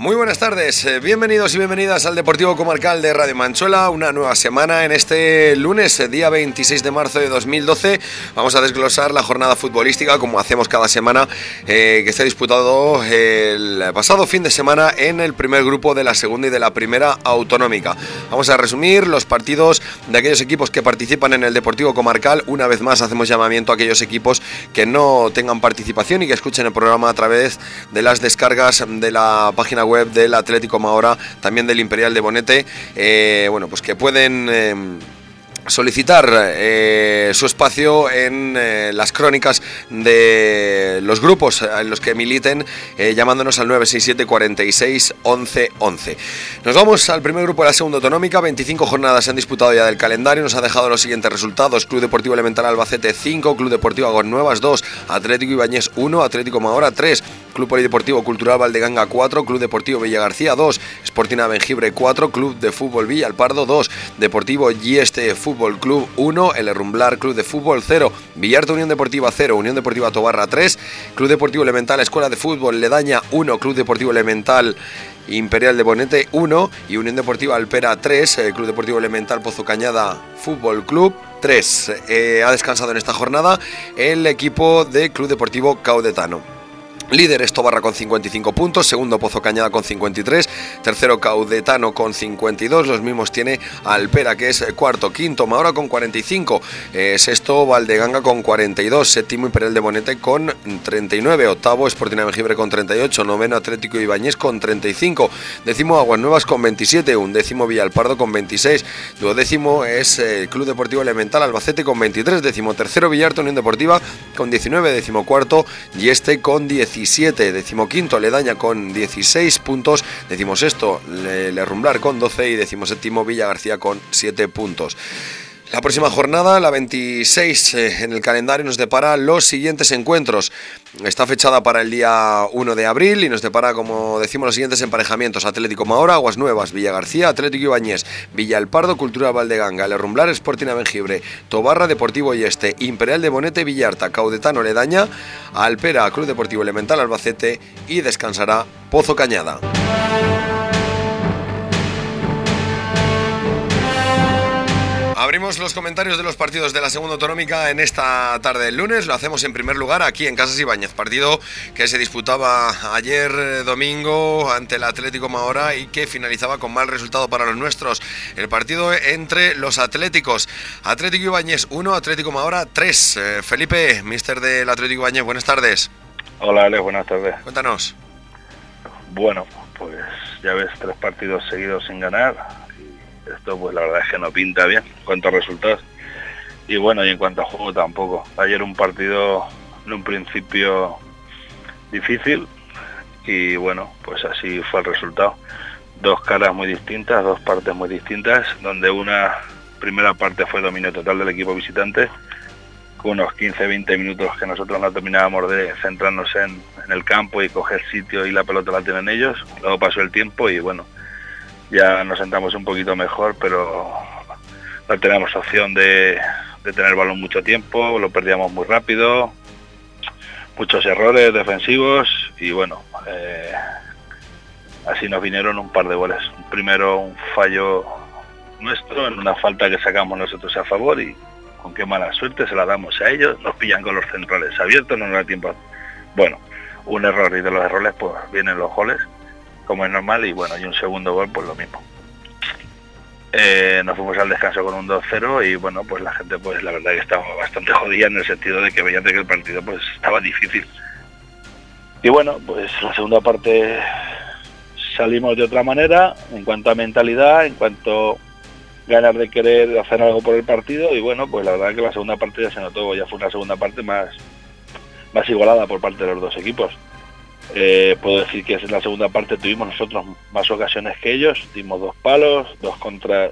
Muy buenas tardes, bienvenidos y bienvenidas al Deportivo Comarcal de Radio Manchuela. Una nueva semana en este lunes, día 26 de marzo de 2012. Vamos a desglosar la jornada futbolística como hacemos cada semana, que se ha disputado el pasado fin de semana en el primer grupo de la segunda y de la primera autonómica. Vamos a resumir los partidos de aquellos equipos que participan en el Deportivo Comarcal. Una vez más hacemos llamamiento a aquellos equipos que no tengan participación y que escuchen el programa a través de las descargas de la página web del Atlético Mahora, también del Imperial de Bonete, pues que pueden solicitar su espacio en las crónicas de los grupos en los que militen, llamándonos al 967 46 11 11. Nos vamos al primer grupo de la segunda autonómica. 25 jornadas se han disputado ya del calendario. Nos ha dejado los siguientes resultados: Club Deportivo Elemental Albacete 5, Club Deportivo Aguasnuevas 2, Atlético Ibáñez 1, Atlético Mahora 3, Club Polideportivo Cultural Valdeganga 4, Club Deportivo Villagarcía 2, Sporting Abengibre 4, Club de Fútbol Villalpardo 2, Deportivo Gieste Fútbol Club 1, El Herrumblar Club de Fútbol 0, Villarta Unión Deportiva 0, Unión Deportiva Tobarra 3, Club Deportivo Elemental Escuela de Fútbol Ledaña 1, Club Deportivo Elemental Imperial de Bonete 1 y Unión Deportiva Alpera 3, Club Deportivo Elemental Pozo Cañada Fútbol Club 3. Ha descansado en esta jornada el equipo de Club Deportivo Caudetano. Líder es Tobarra con 55 puntos, segundo Pozo Cañada con 53, tercero Caudetano con 52, los mismos tiene Alpera, que es cuarto, quinto Mahora con 45, sexto Valdeganga con 42, séptimo Imperial de Bonete con 39, octavo Sporting Abengibre con 38, noveno Atlético Ibáñez con 35, décimo Aguasnuevas con 27, undécimo Villalpardo con 26, duodécimo es Club Deportivo Elemental Albacete con 23, décimo tercero Villarta Unión Deportiva con 19, décimo cuarto Gieste con 17, decimoquinto Ledaña con 16 puntos, decimosexto El Herrumblar con 12 y decimoséptimo Villagarcía con 7 puntos. La próxima jornada, la 26 en el calendario, nos depara los siguientes encuentros. Está fechada para el día 1 de abril y nos depara, como decimos, los siguientes emparejamientos: Atlético Mahora, Aguasnuevas, Villagarcía, Atlético Ibáñez, Villalpardo, Cultural Valdeganga, El Herrumblar, Sporting Abengibre, Tobarra, Deportivo Gieste, Imperial de Bonete, Villarta, Caudetano, Ledaña, Alpera, Club Deportivo Elemental Albacete y descansará Pozo Cañada. Abrimos los comentarios de los partidos de la segunda autonómica en esta tarde del lunes. Lo hacemos en primer lugar aquí en Casas Ibáñez, partido que se disputaba ayer domingo ante el Atlético Mahora y que finalizaba con mal resultado para los nuestros. El partido entre los atléticos: Atlético Ibáñez 1, Atlético Mahora 3. Felipe, míster del Atlético Ibáñez, buenas tardes. Hola Alex, buenas tardes. Cuéntanos. Bueno, pues ya ves, 3 partidos seguidos sin ganar. Esto pues la verdad es que no pinta bien en cuanto a resultados. Y bueno, y en cuanto a juego tampoco. Ayer un partido en un principio difícil y bueno, pues así fue el resultado. 2 caras muy distintas, 2 partes muy distintas, donde una primera parte fue dominio total del equipo visitante, con unos 15-20 minutos que nosotros no terminábamos de centrarnos en el campo y coger sitio y la pelota la tienen ellos. Luego pasó el tiempo y bueno, ya nos sentamos un poquito mejor, pero no teníamos opción de tener el balón mucho tiempo, lo perdíamos muy rápido, muchos errores defensivos y bueno, así nos vinieron un par de goles. Primero un fallo nuestro en una falta que sacamos nosotros a favor y con qué mala suerte se la damos a ellos, nos pillan con los centrales abiertos, no nos da tiempo. Bueno, un error y de los errores pues vienen los goles, como es normal, y bueno, y un segundo gol pues lo mismo. Nos fuimos al descanso con un 2-0 y bueno, pues la gente pues la verdad que estaba bastante jodida en el sentido de que veían que el partido pues estaba difícil. Y bueno, pues la segunda parte salimos de otra manera en cuanto a mentalidad, en cuanto a ganas de querer hacer algo por el partido y bueno, pues la verdad que la segunda parte ya se notó, ya fue una segunda parte más igualada por parte de los dos equipos. Puedo decir que en la segunda parte tuvimos nosotros más ocasiones que ellos, dimos 2 palos, contra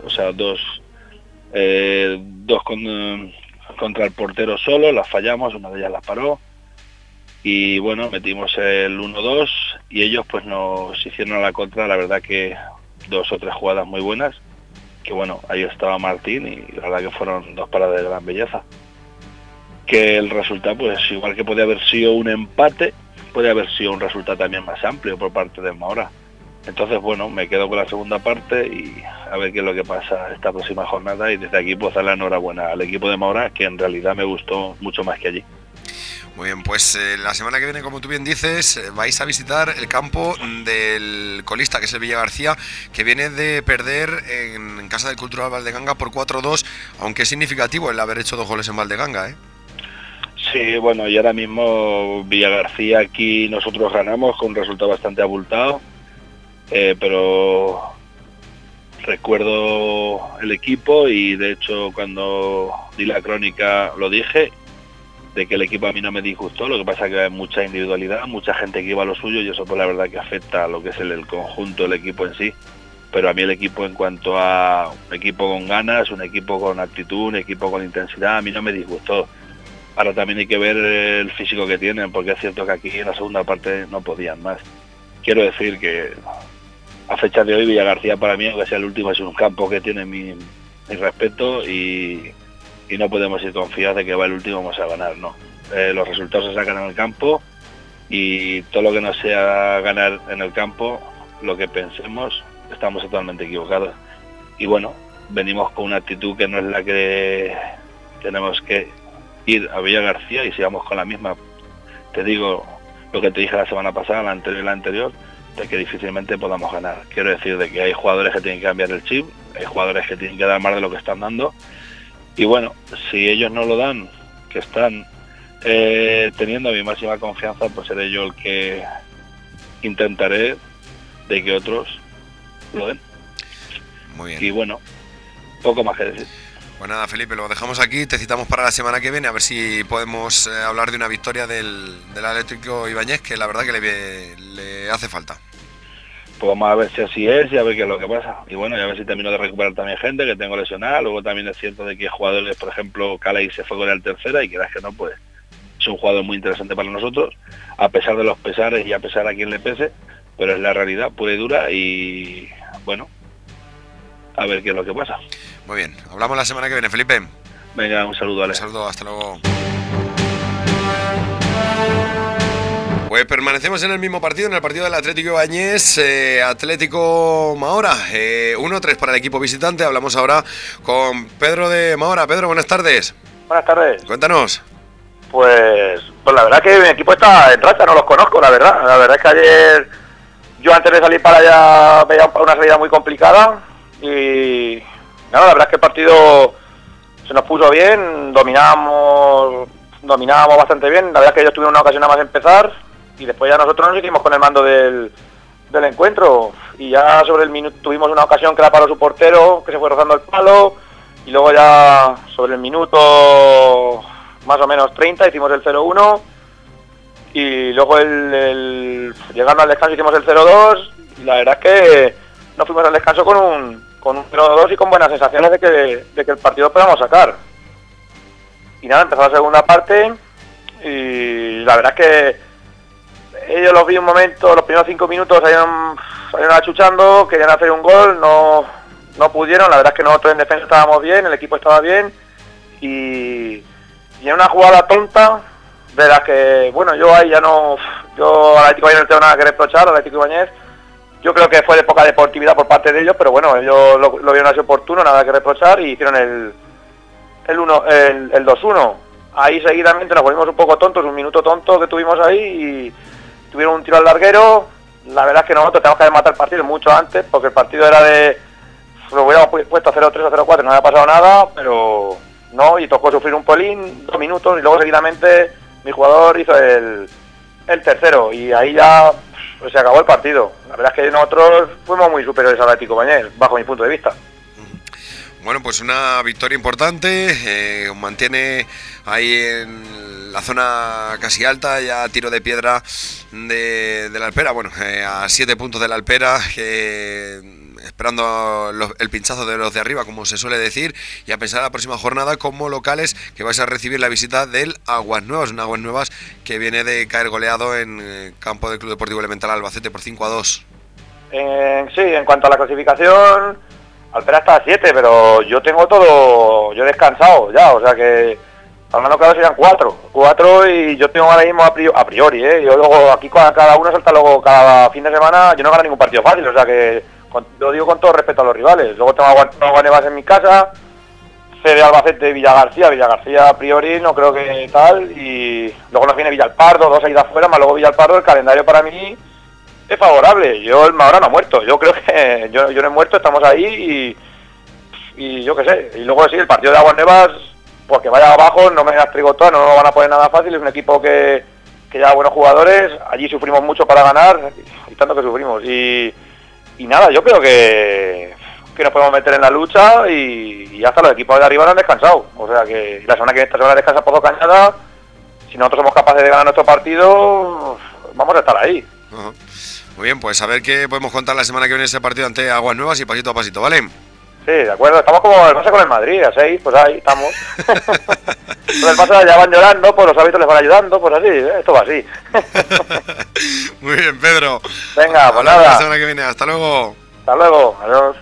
el portero solo, las fallamos, una de ellas las paró y bueno, metimos el 1-2 y ellos pues nos hicieron a la contra, la verdad que 2 o 3 jugadas muy buenas, que bueno, ahí estaba Martín y la verdad que fueron 2 paradas de gran belleza. Que el resultado pues igual que podía haber sido un empate, puede haber sido un resultado también más amplio por parte del Mahora. Entonces, bueno, me quedo con la segunda parte y a ver qué es lo que pasa esta próxima jornada, y desde aquí pues dar la enhorabuena al equipo de Maura, que en realidad me gustó mucho más que allí. Muy bien, pues la semana que viene, como tú bien dices, vais a visitar el campo del colista, que es el Villagarcía, que viene de perder en Casa del Cultural Valdeganga por 4-2, aunque es significativo el haber hecho 2 goles en Valdeganga, ¿eh? Sí, bueno, y ahora mismo Villagarcía aquí nosotros ganamos con un resultado bastante abultado, pero recuerdo el equipo y de hecho cuando di la crónica lo dije, de que el equipo a mí no me disgustó. Lo que pasa es que hay mucha individualidad, mucha gente que iba a lo suyo, y eso pues la verdad que afecta a lo que es el conjunto, el equipo en sí. Pero a mí el equipo, en cuanto a un equipo con ganas, un equipo con actitud, un equipo con intensidad, a mí no me disgustó. Ahora también hay que ver el físico que tienen, porque es cierto que aquí en la segunda parte no podían más. Quiero decir que a fecha de hoy Villagarcía para mí, aunque sea el último, es un campo que tiene mi respeto, y no podemos ir confiados de que va el último vamos a ganar, no. Los resultados se sacan en el campo, y todo lo que no sea ganar en el campo, lo que pensemos, estamos totalmente equivocados. Y bueno, venimos con una actitud que no es la que tenemos que ir a Villagarcía, y si vamos con la misma, te digo lo que te dije la semana pasada, la anterior, de que difícilmente podamos ganar. Quiero decir de que hay jugadores que tienen que cambiar el chip, hay jugadores que tienen que dar más de lo que están dando. Y bueno, si ellos no lo dan, que están teniendo mi máxima confianza, pues seré yo el que intentaré de que otros lo den. Muy bien. Y bueno, poco más que decir. Pues nada, Felipe, lo dejamos aquí, te citamos para la semana que viene, a ver si podemos hablar de una victoria del Atlético Ibáñez, que la verdad que le hace falta. Pues vamos a ver si así es y a ver qué es lo que pasa. Y bueno, y a ver si termino de recuperar también gente que tengo lesionada. Luego también es cierto de que jugadores, por ejemplo, Calais se fue con el tercera, y quieras que no, pues es un jugador muy interesante para nosotros, a pesar de los pesares y a pesar a quien le pese, pero es la realidad pura y dura, y bueno, a ver qué es lo que pasa. Muy bien, hablamos la semana que viene, Felipe. Venga, un saludo, Ale. Un saludo, hasta luego. Pues permanecemos en el mismo partido, en el partido del Atlético Ibáñez, Atlético Mahora, 1-3 para el equipo visitante. Hablamos ahora con Pedro de Mahora. Pedro, buenas tardes. Buenas tardes. Cuéntanos. Pues la verdad que mi equipo está en racha, no los conozco, la verdad. La verdad es que ayer, yo antes de salir para allá, veía una salida muy complicada, y nada, la verdad es que el partido se nos puso bien, dominábamos bastante bien. La verdad es que ellos tuvieron una ocasión nada más empezar, y después ya nosotros nos hicimos con el mando del encuentro, y ya sobre el minuto tuvimos una ocasión que la paró su portero, que se fue rozando el palo, y luego ya sobre el minuto más o menos 30 hicimos el 0-1, y luego llegando al descanso hicimos el 0-2, y la verdad es que nos fuimos al descanso con un 0-2 y con buenas sensaciones de que el partido lo podamos sacar. Y nada, empezó la segunda parte, y la verdad es que ellos los vi un momento, los primeros 5 minutos salieron achuchando, querían hacer un gol, no pudieron. La verdad es que nosotros en defensa estábamos bien, el equipo estaba bien, y en una jugada tonta, de la que, bueno, yo ahí ya no, yo al Atlético Ibáñez no tengo nada que reprochar, al Atlético Ibáñez, yo creo que fue de poca deportividad por parte de ellos, pero bueno, ellos lo vieron así oportuno, nada que reprochar, y hicieron el 2-1. Ahí seguidamente nos volvimos un poco tontos, un minuto tonto que tuvimos ahí, y tuvieron un tiro al larguero. La verdad es que nosotros tenemos que matar el partido mucho antes, porque el partido era lo hubiéramos puesto a 0-3 o 0-4, no había pasado nada, pero no, y tocó sufrir un polín, 2 minutos, y luego seguidamente mi jugador hizo el tercero, y ahí ya se acabó el partido. La verdad es que nosotros fuimos muy superiores al Atlético Ibáñez, bajo mi punto de vista. Bueno, pues una victoria importante, mantiene ahí en la zona casi alta, ya tiro de piedra de la Alpera, bueno, a 7 puntos de la Alpera, esperando el pinchazo de los de arriba, como se suele decir, y a pensar en la próxima jornada como locales, que vais a recibir la visita del Aguas Nuevas, un Aguas Nuevas que viene de caer goleado en campo del Club Deportivo Elemental Albacete por 5-2. Sí, en cuanto a la clasificación, Alpera está a 7, pero yo tengo todo, yo he descansado ya, o sea que Hablando claro serían 4 y yo tengo ahora mismo a priori, yo luego aquí cada uno salta luego cada fin de semana, yo no gano ningún partido fácil, o sea que lo digo con todo respeto a los rivales. Luego tengo a Guanevas en mi casa, C de Albacete, Villagarcía a priori no creo que tal, y luego nos viene Villalpardo, 2 idas fuera, más luego Villalpardo. El calendario para mí es favorable. Yo el Mahora no ha muerto, yo creo que yo no he muerto, estamos ahí y yo qué sé. Y luego sí, el partido de Aguasnevas, porque vaya abajo, no me das trigotón, no lo van a poner nada fácil, es un equipo que lleva buenos jugadores, allí sufrimos mucho para ganar, y tanto que sufrimos, y nada, yo creo que nos podemos meter en la lucha y hasta los equipos de arriba no han descansado, o sea que la semana que esta semana descansa Pozo Cañada, si nosotros somos capaces de ganar nuestro partido, vamos a estar ahí. Uh-huh. Muy bien, pues a ver qué podemos contar la semana que viene ese partido ante Aguasnuevas y pasito a pasito, ¿vale? Sí, de acuerdo, estamos como el Barça con el Madrid, a 6, pues ahí estamos. Pues el Barça ya van llorando, pues los hábitos les van ayudando, pues así, esto va así. Muy bien, Pedro. Venga, pues nada. La semana que viene, hasta luego. Hasta luego, adiós.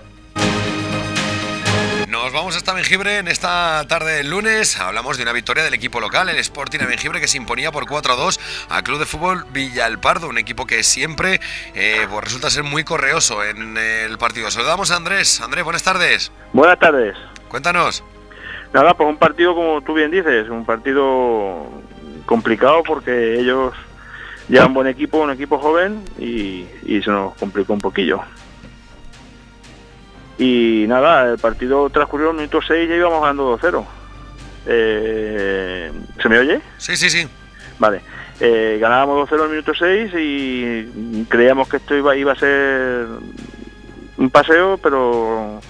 Nos vamos hasta Bengibre en esta tarde del lunes. Hablamos de una victoria del equipo local, el Sporting de Bengibre, que se imponía por 4-2 al Club de Fútbol Villalpardo, un equipo que siempre pues resulta ser muy correoso en el partido. Saludamos a Andrés. Andrés, buenas tardes. Buenas tardes. Cuéntanos. Nada, pues un partido, como tú bien dices, un partido complicado porque ellos llevan un equipo joven y se nos complicó un poquillo. Y nada, el partido transcurrió en el minuto 6 y ya íbamos ganando 2-0. ¿Se me oye? Sí. Vale. Ganábamos 2-0 en el minuto 6 y creíamos que esto iba a ser un paseo, pero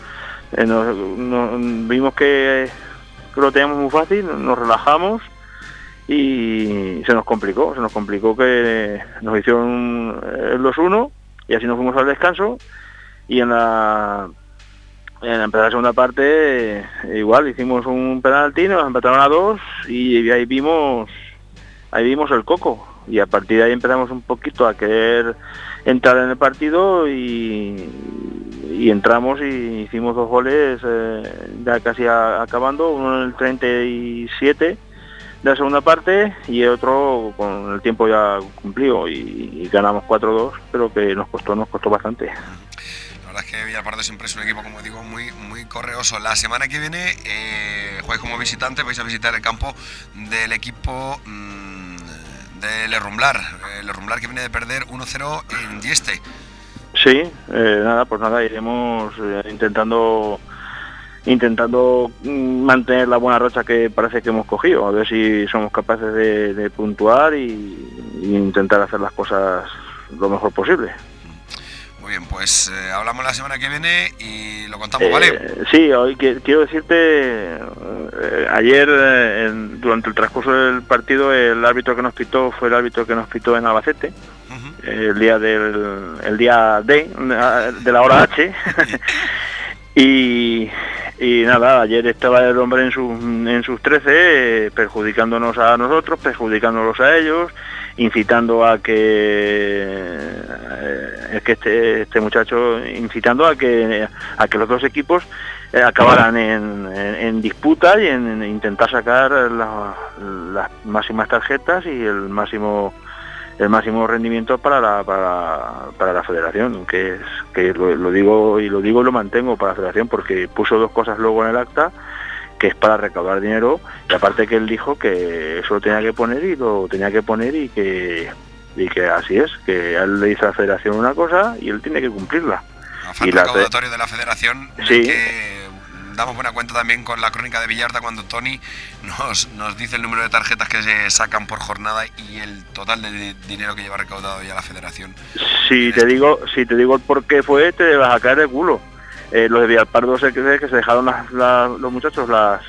vimos que lo teníamos muy fácil, nos relajamos y se nos complicó que nos hicieron el 2-1 y así nos fuimos al descanso. Y en empezar la segunda parte igual hicimos un penalti, nos empataron a 2 y ahí vimos el coco, y a partir de ahí empezamos un poquito a querer entrar en el partido y entramos y hicimos 2 goles ya casi acabando, uno en el 37 de la segunda parte y otro con el tiempo ya cumplido, y ganamos 4-2, pero que nos costó bastante. La verdad es que Villalpardo siempre es un equipo, como digo, muy correoso. La semana que viene juegues como visitante, vais a visitar el campo del equipo de Le Rumblar que viene de perder 1-0 en Dieste. Sí, iremos intentando mantener la buena racha que parece que hemos cogido, a ver si somos capaces de puntuar y intentar hacer las cosas lo mejor posible. Muy bien, pues hablamos la semana que viene y lo contamos, ¿vale? Sí, hoy quiero decirte, ayer durante el transcurso del partido el árbitro que nos pitó fue el árbitro que nos pitó en Albacete, el día D de la hora H. y nada, ayer estaba el hombre en sus 13, perjudicándonos a nosotros, perjudicándolos a ellos, incitando a que este muchacho incitando a que los dos equipos acabaran en disputa y en intentar sacar las máximas tarjetas y el máximo rendimiento para la federación, que lo digo y lo mantengo para la federación, porque puso 2 cosas luego en el acta, que es para recaudar dinero, y aparte que él dijo que eso lo tenía que poner y que así es, que él le dice a la federación una cosa y él tiene que cumplirla. Afán recaudatorio de la federación, sí. Que damos buena cuenta también con la crónica de Villarda, cuando Tony nos dice el número de tarjetas que se sacan por jornada y el total de dinero que lleva recaudado ya la federación. Si te digo el por qué fue, te vas a caer de culo. Los de Villalpardo que se dejaron los muchachos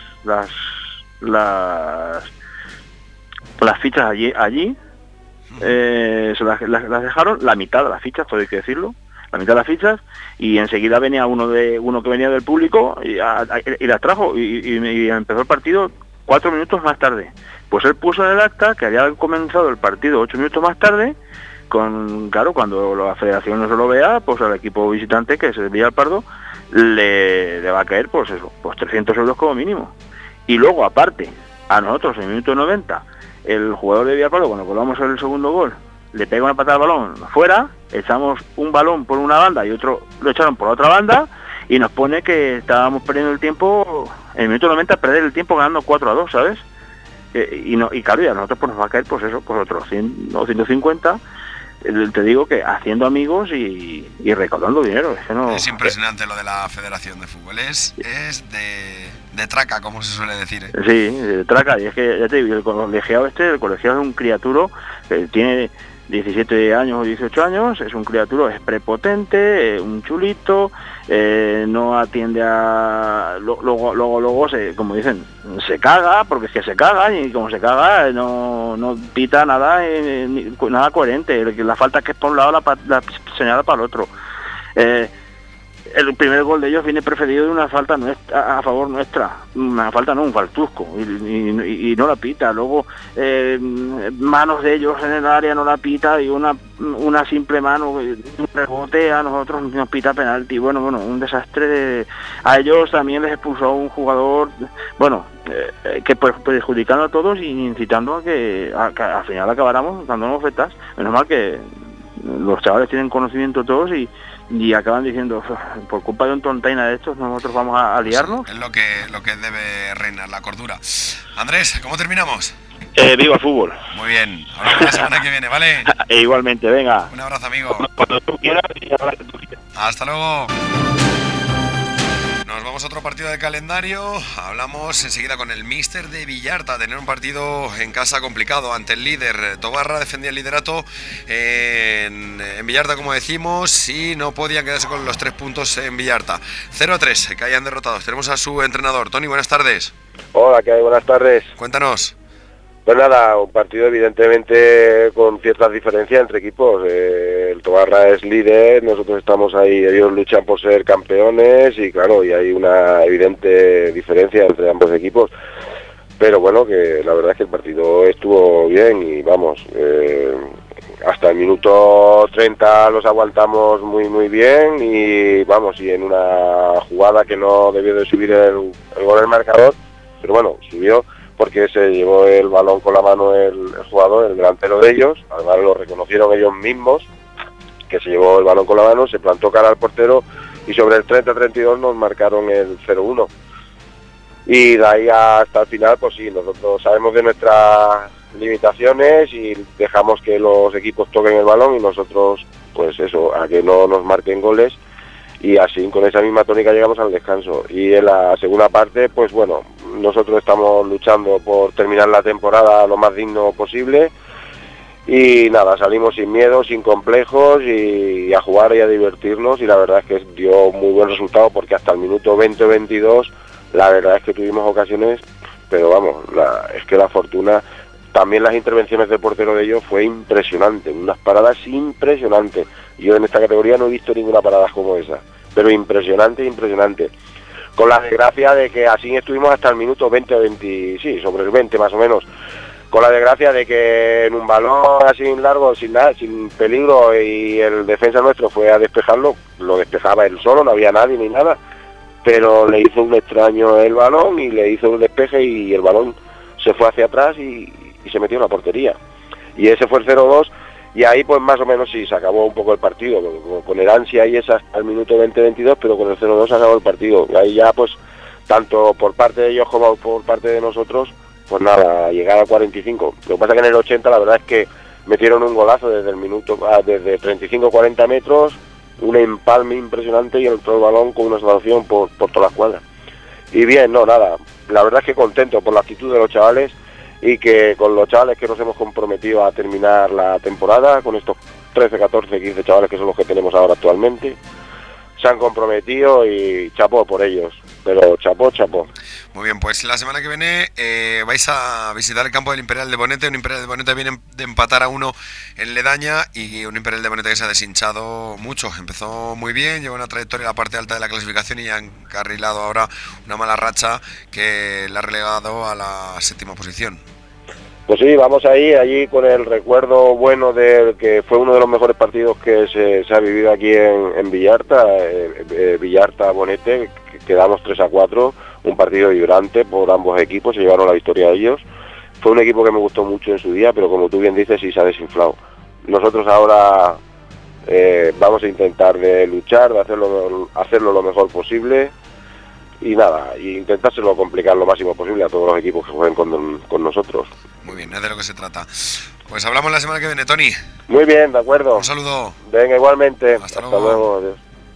las fichas allí se las dejaron, la mitad de las fichas, todo hay que decirlo, la mitad de las fichas, y enseguida venía uno que venía del público y las trajo y empezó el partido 4 minutos más tarde. Pues él puso en el acta que había comenzado el partido 8 minutos más tarde, claro, cuando la federación no se lo vea, pues al equipo visitante, que es el Villalpardo, le va a caer pues 300 euros como mínimo. Y luego aparte a nosotros en el minuto 90, el jugador de Villarpalo, cuando colgamos el segundo gol, le pega una patada al balón fuera, echamos un balón por una banda y otro lo echaron por la otra banda, y nos pone que estábamos perdiendo el tiempo, en el minuto 90 perder el tiempo ganando 4-2, ¿sabes? Y claro, y a nosotros pues nos va a caer pues eso, pues otros 100 o 150, te digo que haciendo amigos y recaudando dinero. Es impresionante lo de la Federación de Fútbol, es de traca, como se suele decir, ¿eh? Sí, de traca, y es que ya te digo, el colegiado es un criaturo que tiene 17 años o 18 años, es un criaturo, es prepotente, un chulito, no atiende a... Luego como dicen, se caga, porque es que se caga, y como se caga no pita nada, nada coherente. La falta que es por un lado, la señala para el otro. El primer gol de ellos viene precedido de una falta nuestra, a favor nuestra, una falta no, un faltusco, y no la pita. Luego manos de ellos en el área no la pita, y una simple mano, un rebote, a nosotros nos pita penalti. Bueno, un desastre. A ellos también les expulsó un jugador, que perjudicando a todos y incitando a que al final acabáramos dándonos fetas. Menos mal que los chavales tienen conocimiento todos y acaban diciendo, por culpa de un tontaina de estos nosotros vamos a liarnos. Sí, es lo que debe reinar, la cordura. Andrés, ¿cómo terminamos? Viva el fútbol. Muy bien, hablamos la semana que viene, ¿vale? Igualmente, venga. Un abrazo, amigo. Cuando tú quieras y ahora que tú quieras. Hasta luego. Nos vamos a otro partido de calendario. Hablamos enseguida con el míster de Villarta. Tener un partido en casa complicado ante el líder. Tobarra defendía el liderato en Villarta, como decimos, y no podían quedarse con los 3 puntos en Villarta. 0-3, caían derrotados. Tenemos a su entrenador. Tony, buenas tardes. Hola, ¿qué hay? Buenas tardes. Cuéntanos. Pues nada, un partido evidentemente con ciertas diferencias entre equipos. El Tobarra es líder, nosotros estamos ahí, ellos luchan por ser campeones y claro, y hay una evidente diferencia entre ambos equipos. Pero bueno, que la verdad es que el partido estuvo bien y vamos, hasta el minuto 30 los aguantamos muy bien y vamos, y en una jugada que no debió de subir el gol del marcador, pero bueno, subió porque se llevó el balón con la mano el jugador, el delantero de ellos, además lo reconocieron ellos mismos, que se llevó el balón con la mano, se plantó cara al portero y sobre el 30-32 nos marcaron el 0-1. Y de ahí hasta el final, pues sí, nosotros sabemos de nuestras limitaciones y dejamos que los equipos toquen el balón y nosotros, pues eso, a que no nos marquen goles. Y así, con esa misma tónica llegamos al descanso. Y en la segunda parte, pues bueno, nosotros estamos luchando por terminar la temporada lo más digno posible. Y nada, salimos sin miedo, sin complejos y a jugar y a divertirnos. Y la verdad es que dio muy buen resultado porque hasta el minuto 20-22, la verdad es que tuvimos ocasiones, pero vamos, es que la fortuna... También las intervenciones del portero de ellos fue impresionante, unas paradas impresionantes. Yo en esta categoría no he visto ninguna parada como esa, pero impresionante. Con la desgracia de que así estuvimos hasta el minuto 20, sí, sobre el 20 más o menos. Con la desgracia de que en un balón así largo, sin nada, sin peligro, y el defensa nuestro fue a despejarlo, lo despejaba él solo, no había nadie ni nada, pero le hizo un extraño el balón y le hizo un despeje y el balón se fue hacia atrás y se metió en la portería. Y ese fue el 0-2 y ahí pues más o menos sí, se acabó un poco el partido, con el ansia y esa hasta el minuto 20-22, pero con el 0-2 se acabó el partido. Y ahí ya pues, tanto por parte de ellos como por parte de nosotros, pues nada, llegar a 45. Lo que pasa que en el 80 la verdad es que metieron un golazo desde el minuto, desde 35-40 metros, un empalme impresionante y entró el balón con una salvación por toda la escuadra. Y bien, no, nada, la verdad es que contento por la actitud de los chavales y que con los chavales que nos hemos comprometido a terminar la temporada, con estos 13, 14, 15 chavales que son los que tenemos ahora actualmente, se han comprometido y chapó por ellos, pero chapó. Muy bien, pues la semana que viene vais a visitar el campo del Imperial de Bonete, un Imperial de Bonete viene de empatar a 1 en Ledaña y un Imperial de Bonete que se ha deshinchado mucho, empezó muy bien, lleva una trayectoria en la parte alta de la clasificación y ha encarrilado ahora una mala racha que le ha relegado a la 7ª posición. Pues sí, vamos allí con el recuerdo bueno del que fue uno de los mejores partidos que se ha vivido aquí en Villarta, Villarta-Bonete, quedamos 3-4, un partido vibrante por ambos equipos, se llevaron la victoria ellos. Fue un equipo que me gustó mucho en su día, pero como tú bien dices, sí se ha desinflado. Nosotros ahora vamos a intentar de luchar, de hacerlo lo mejor posible y nada, y intentárselo complicar lo máximo posible a todos los equipos que jueguen con nosotros. Muy bien, es de lo que se trata. Pues hablamos la semana que viene, Tony. Muy bien, de acuerdo. Un saludo. Venga, igualmente. Hasta luego. Adiós.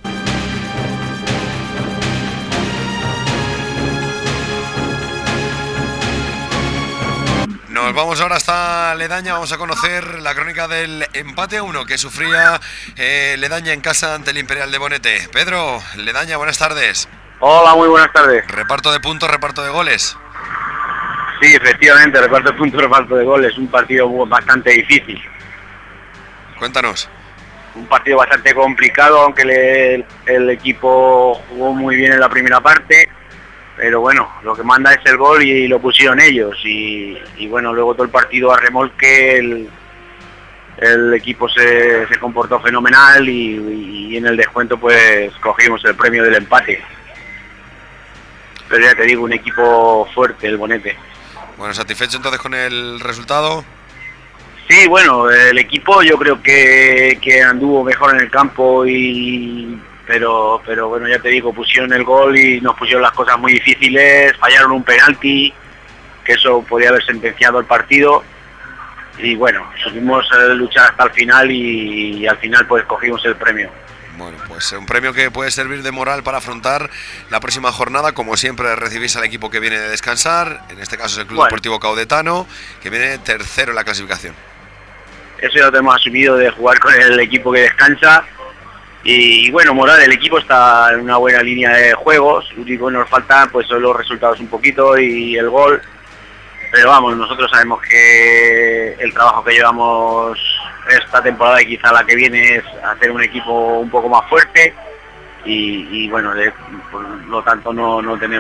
Nos vamos ahora hasta Ledaña, vamos a conocer la crónica del empate 1 que sufría Ledaña en casa ante el Imperial de Bonete. Pedro, Ledaña, buenas tardes. Hola, muy buenas tardes. Reparto de puntos, reparto de goles. Sí, efectivamente, reparto de puntos, reparto de goles, un partido bastante difícil. Cuéntanos. Un partido bastante complicado, aunque el equipo jugó muy bien en la primera parte, pero bueno, lo que manda es el gol y lo pusieron ellos, y bueno, luego todo el partido a remolque, el equipo se comportó fenomenal y en el descuento pues cogimos el premio del empate. Pero ya te digo, un equipo fuerte el Bonete. Bueno, ¿satisfecho entonces con el resultado? Sí, bueno, el equipo yo creo que anduvo mejor en el campo, pero bueno, ya te digo, pusieron el gol y nos pusieron las cosas muy difíciles, fallaron un penalti, que eso podía haber sentenciado el partido, y bueno, supimos luchar hasta el final y al final pues cogimos el premio. Bueno, pues un premio que puede servir de moral para afrontar la próxima jornada. Como siempre, recibís al equipo que viene de descansar, en este caso es el Club Deportivo Caudetano, que viene tercero en la clasificación. Eso ya lo tenemos asumido, de jugar con el equipo que descansa. Y bueno, moral, el equipo está en una buena línea de juegos. Lo único que nos falta pues son los resultados un poquito y el gol. Pero vamos, nosotros sabemos que el trabajo que llevamos esta temporada y quizá la que viene es hacer un equipo un poco más fuerte y bueno, por lo tanto no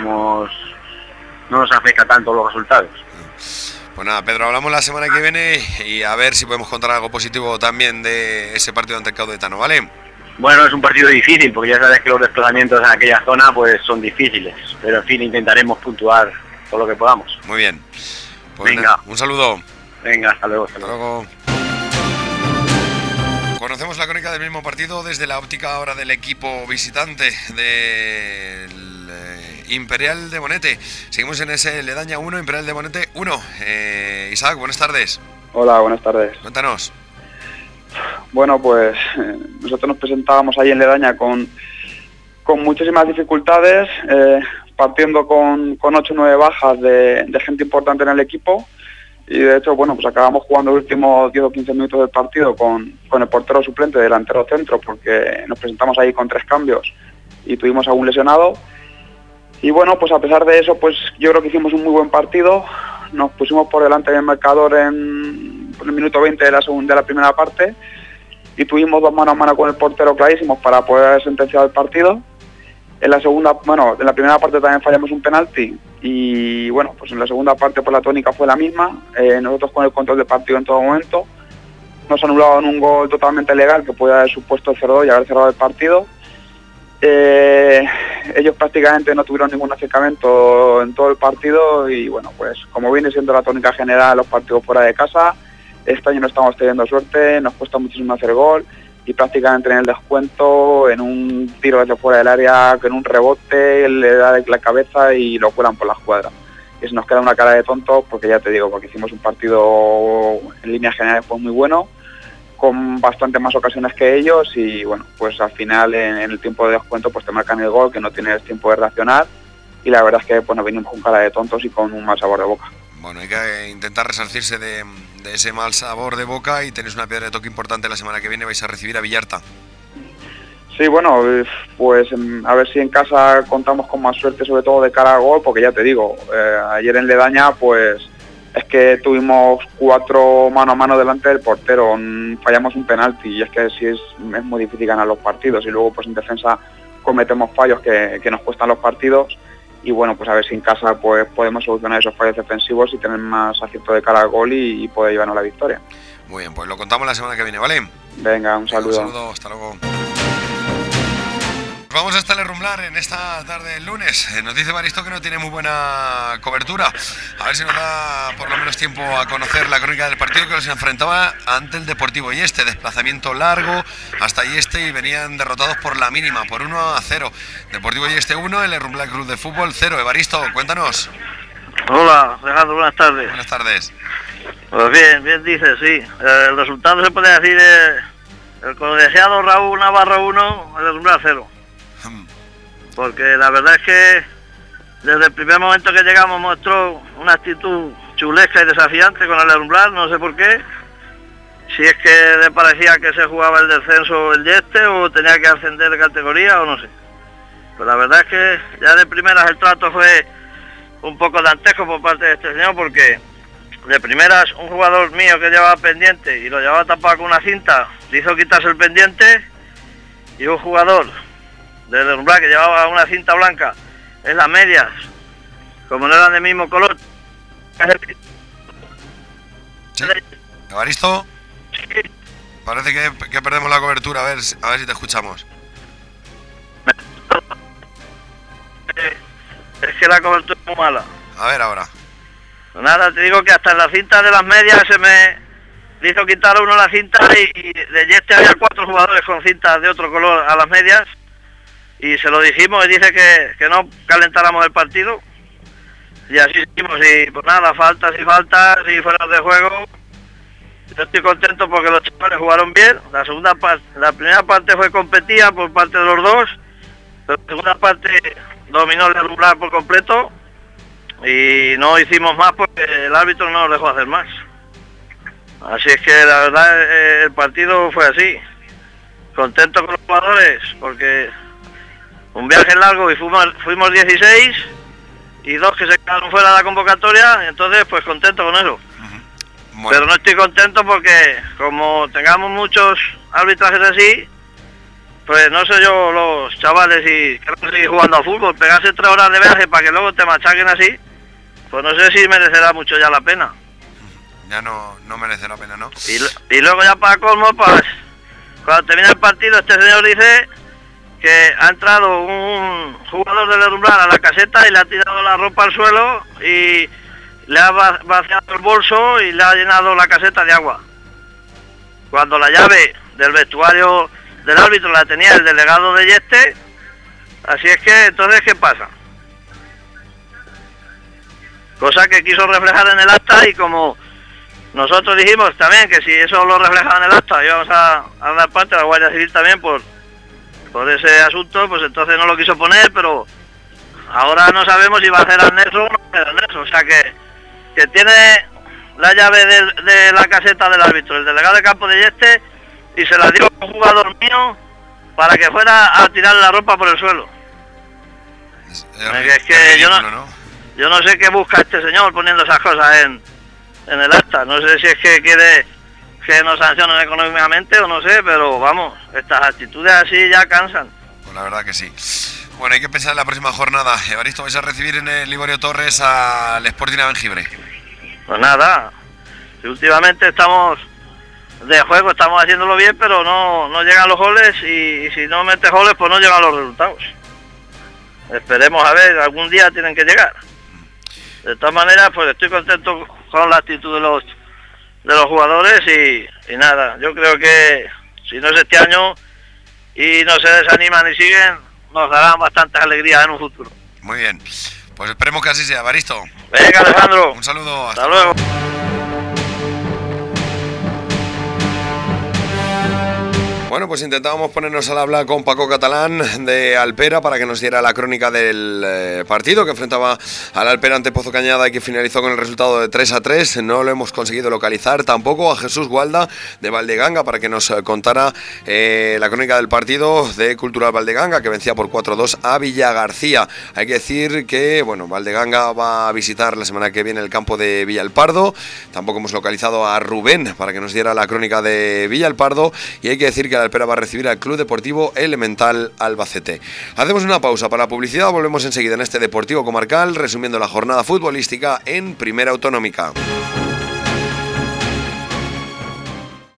nos afecta tanto los resultados. Pues nada, Pedro, hablamos la semana que viene y a ver si podemos contar algo positivo también de ese partido ante el Caudetano, ¿vale? Bueno, es un partido difícil porque ya sabes que los desplazamientos en aquella zona pues son difíciles, pero en fin, intentaremos puntuar todo lo que podamos. Muy bien. Pues venga. Nada, un saludo. Venga, hasta luego. Hasta luego. Conocemos la crónica del mismo partido desde la óptica ahora del equipo visitante del Imperial de Bonete. Seguimos en ese Ledaña 1, Imperial de Bonete 1. Isaac, buenas tardes. Hola, buenas tardes. Cuéntanos. Bueno, pues nosotros nos presentábamos ahí en Ledaña con muchísimas dificultades, partiendo con 8 o 9 bajas de gente importante en el equipo. Y de hecho, bueno, pues acabamos jugando los últimos 10 o 15 minutos del partido con el portero suplente, delantero centro, porque nos presentamos ahí con 3 cambios y tuvimos a un lesionado. Y bueno, pues a pesar de eso, pues yo creo que hicimos un muy buen partido. Nos pusimos por delante del marcador en el minuto 20 de la primera parte y tuvimos 2 mano a mano con el portero clarísimos para poder sentenciar el partido. En la primera parte también fallamos un penalti y bueno, pues en la segunda parte pues la tónica fue la misma. Nosotros con el control del partido en todo momento. Nos anularon un gol totalmente legal que puede haber supuesto el 0-2 y haber cerrado el partido. Ellos prácticamente no tuvieron ningún acercamiento en todo el partido y bueno, pues como viene siendo la tónica general de los partidos fuera de casa, este año no estamos teniendo suerte, nos cuesta muchísimo hacer gol y prácticamente en el descuento, en un tiro desde fuera del área, con un rebote, le da la cabeza y lo cuelan por la escuadra. Y se nos queda una cara de tonto porque ya te digo, porque hicimos un partido en líneas generales pues muy bueno, con bastante más ocasiones que ellos y bueno, pues al final en el tiempo de descuento pues te marcan el gol que no tienes tiempo de reaccionar y la verdad es que pues nos venimos con cara de tontos y con un mal sabor de boca. Bueno, hay que intentar resarcirse de ese mal sabor de boca y tenéis una piedra de toque importante la semana que viene, vais a recibir a Villarta. Sí, bueno, pues a ver si en casa contamos con más suerte, sobre todo de cara al gol, porque ya te digo, ayer en Ledaña pues es que tuvimos 4 mano a mano delante del portero, fallamos un penalti y es que sí es muy difícil ganar los partidos y luego pues en defensa cometemos fallos que nos cuestan los partidos bueno, pues a ver si en casa pues podemos solucionar esos fallos defensivos y tener más acierto de cara al gol y poder llevarnos la victoria. Muy bien, pues lo contamos la semana que viene, ¿vale? Venga, un saludo. Un saludo, hasta luego. Vamos hasta el Rumblar en esta tarde del lunes. Nos dice Baristo que no tiene muy buena cobertura. A ver si nos da por lo menos tiempo a conocer la crónica del partido que los enfrentaba ante el Deportivo Illeste. Desplazamiento largo hasta Illeste y venían derrotados por la mínima, por 1-0. Deportivo Illeste 1, el Rumblar Club de Fútbol 0. Evaristo, cuéntanos. Hola, Alejandro, buenas tardes. Buenas tardes. Pues bien dices, sí. El resultado se puede decir el colegiado Raúl Navarro 1, el Rumblar 0. Porque la verdad es que desde el primer momento que llegamos mostró una actitud chulesca y desafiante con el Rumblar, no sé por qué. Si es que le parecía que se jugaba el descenso el Illeste o tenía que ascender de categoría o no sé. Pero la verdad es que ya de primeras el trato fue un poco dantesco por parte de este señor, porque de primeras un jugador mío que llevaba pendiente y lo llevaba tapado con una cinta, le hizo quitarse el pendiente, y un jugador del Rumblar que llevaba una cinta blanca en las medias, como no eran del mismo color. Sí. Evaristo, Sí. parece que perdemos la cobertura, a ver si te escuchamos. Es que la cobertura es muy mala. A ver ahora. Nada, te digo que hasta en la cinta de las medias se me hizo quitar uno la cinta, y de Illeste había 4 jugadores con cintas de otro color a las medias, y se lo dijimos y dice que no calentáramos el partido, y así hicimos. Y pues nada, faltas y fuera de juego. Yo estoy contento porque los chavales jugaron bien. La primera parte fue competida por parte de los dos, pero la segunda parte dominó el Rumblar por completo y no hicimos más porque el árbitro no nos dejó hacer más. Así es que la verdad el partido fue así. Contento con los jugadores porque un viaje largo y fuimos 16 y 2 que se quedaron fuera de la convocatoria, entonces pues contento con eso. Bueno. Pero no estoy contento porque como tengamos muchos arbitrajes así, pues no sé yo, los chavales, y quiero seguir jugando al fútbol, pegarse 3 horas de viaje para que luego te machaquen así, pues no sé si merecerá mucho ya la pena. Ya no merece la pena, ¿no? Y luego ya para colmo, pues cuando termina el partido este señor dice que ha entrado un jugador del Rumblar a la caseta y le ha tirado la ropa al suelo y le ha vaciado el bolso y le ha llenado la caseta de agua, cuando la llave del vestuario del árbitro la tenía el delegado de Illeste. Así es que entonces ¿qué pasa? Cosa que quiso reflejar en el acta, y como nosotros dijimos también que si eso lo reflejaba en el acta íbamos a dar parte a la Guardia Civil también por ese asunto, pues entonces no lo quiso poner, pero ahora no sabemos si va a hacer anexo o no va a hacer anexo. O sea que tiene la llave de la caseta del árbitro el delegado de campo de Illeste, y se la dio a un jugador mío para que fuera a tirar la ropa por el suelo. Es que yo no sé qué busca este señor poniendo esas cosas en el acta. No sé si es que quiere que nos sancionen económicamente o no sé, pero vamos, estas actitudes así ya cansan. Pues la verdad que sí. Bueno, hay que pensar en la próxima jornada. Evaristo, vais a recibir en el Liborio Torres al Sporting a Benjibre. Pues nada, si últimamente estamos de juego, estamos haciéndolo bien, pero no llegan los goles, y si no metes goles, pues no llegan los resultados. Esperemos a ver, algún día tienen que llegar. De todas maneras, pues estoy contento con la actitud de los jugadores y nada, yo creo que si no es este año y no se desaniman y siguen, nos darán bastantes alegrías en un futuro. Muy bien, pues esperemos que así sea, Evaristo. Venga, Alejandro. Un saludo. Hasta luego. Bueno, pues intentábamos ponernos al habla con Paco Catalán de Alpera para que nos diera la crónica del partido que enfrentaba al Alpera ante Pozo Cañada y que finalizó con el resultado de 3-3. No lo hemos conseguido localizar tampoco a Jesús Gualda de Valdeganga para que nos contara la crónica del partido de Cultural Valdeganga, que vencía por 4-2 a Villagarcía. Hay que decir que, bueno, Valdeganga va a visitar la semana que viene el campo de Villalpardo. Tampoco hemos localizado a Rubén para que nos diera la crónica de Villalpardo, y hay que decir que el del Pera va a recibir al Club Deportivo Elemental Albacete. Hacemos una pausa para la publicidad, volvemos enseguida en este Deportivo Comarcal, resumiendo la jornada futbolística en Primera Autonómica.